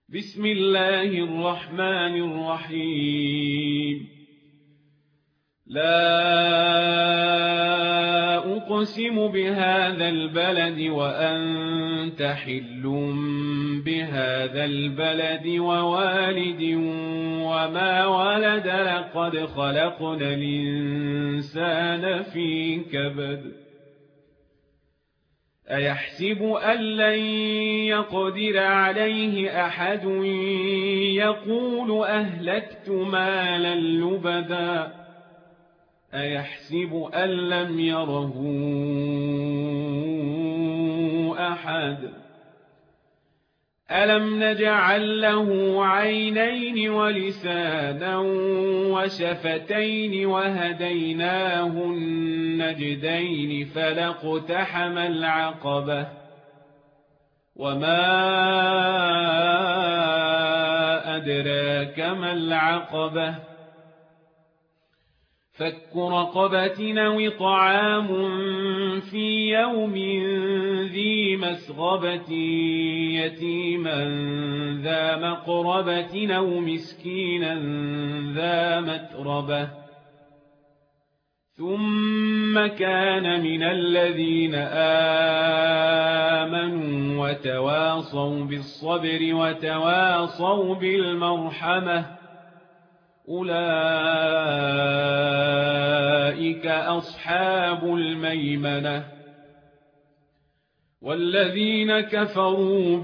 بسم الله الرحمن الرحيم لا أقسم بهذا البلد وأنت حل بهذا البلد ووالد وما ولد لقد خلقنا الإنسان في كبد أيحسب أن لن يقدر عليه أحد يقول أهلكت مالا لبدا أيحسب أن لم يره أحد ألم نجعل له عينين ولسانا وشفتين وهديناه النجدين فلاقتحم العقبة وما أدراك ما العقبة فك رقبة أو طعام في يوم ذي مسغبة يتيما ذا مقربة أو مسكينا ذا متربة ثم كان من الذين آمنوا وتواصوا بالصبر وتواصوا بالمرحمة أولئك أصحاب الميمنة والذين كفروا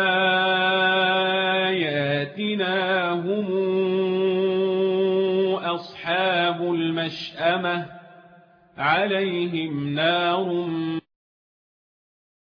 بآياتنا هم أصحاب المشأمة عليهم نار